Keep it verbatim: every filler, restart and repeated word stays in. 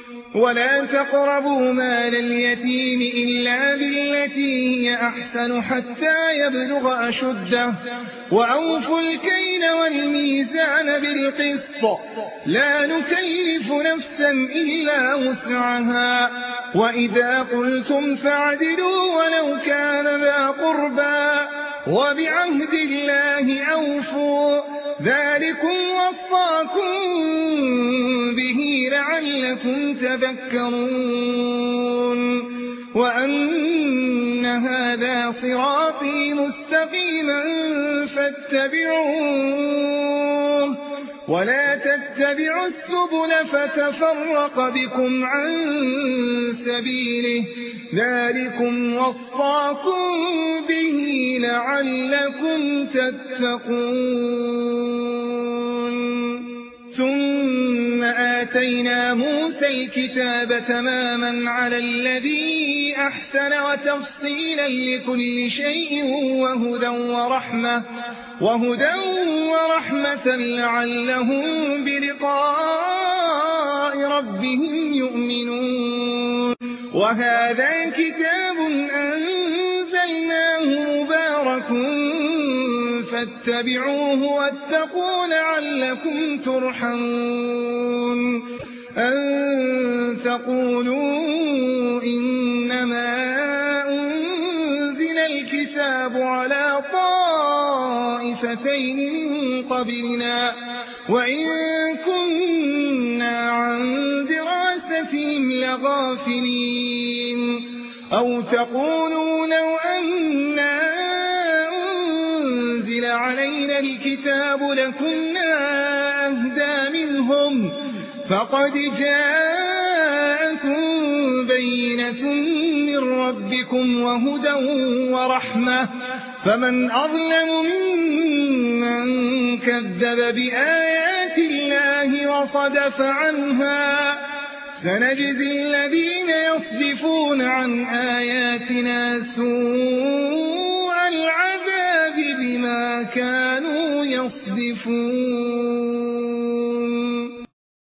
ولا تقربوا مال اليتيم إلا بالتي هي أحسن حتى يبلغ أشده وأوفوا الكيل والميزان بالقسط لا نكلف نفسا إلا وسعها وإذا قلتم فاعدلوا ولو كان ذا قربى وبعهد الله أوفوا ذلكم وصاكم به لعلكم تذكرون وأن هذا صراطي مستقيما فاتبعوه ولا تتبعوا السبل فتفرق بكم عن سبيله ذلكم وصاكم به لعلكم تتقون ثم آتينا موسى الكتاب تماما على الذي أحسن وتفصيلا لكل شيء وهدى ورحمة وهدى ورحمة لعلهم بلقاء ربهم يؤمنون وهذا كتاب أنزلناه مبارك فاتبعوه واتقوا لعلكم ترحمون أن تقولوا إنما أنزل الكتاب على طائفتين من قبلنا وإن كنا عن دراستهم لغافلين أو تقولوا لو أنا أنزل علينا الكتاب لكنا أهدى منهم فقد جاءكم بينة من ربكم وهدى ورحمة فمن أظلم ممن كذب بآيات الله وصدف عنها سنجزي الذين يصدفون عن آياتنا سوء العذاب بما كانوا يصدفون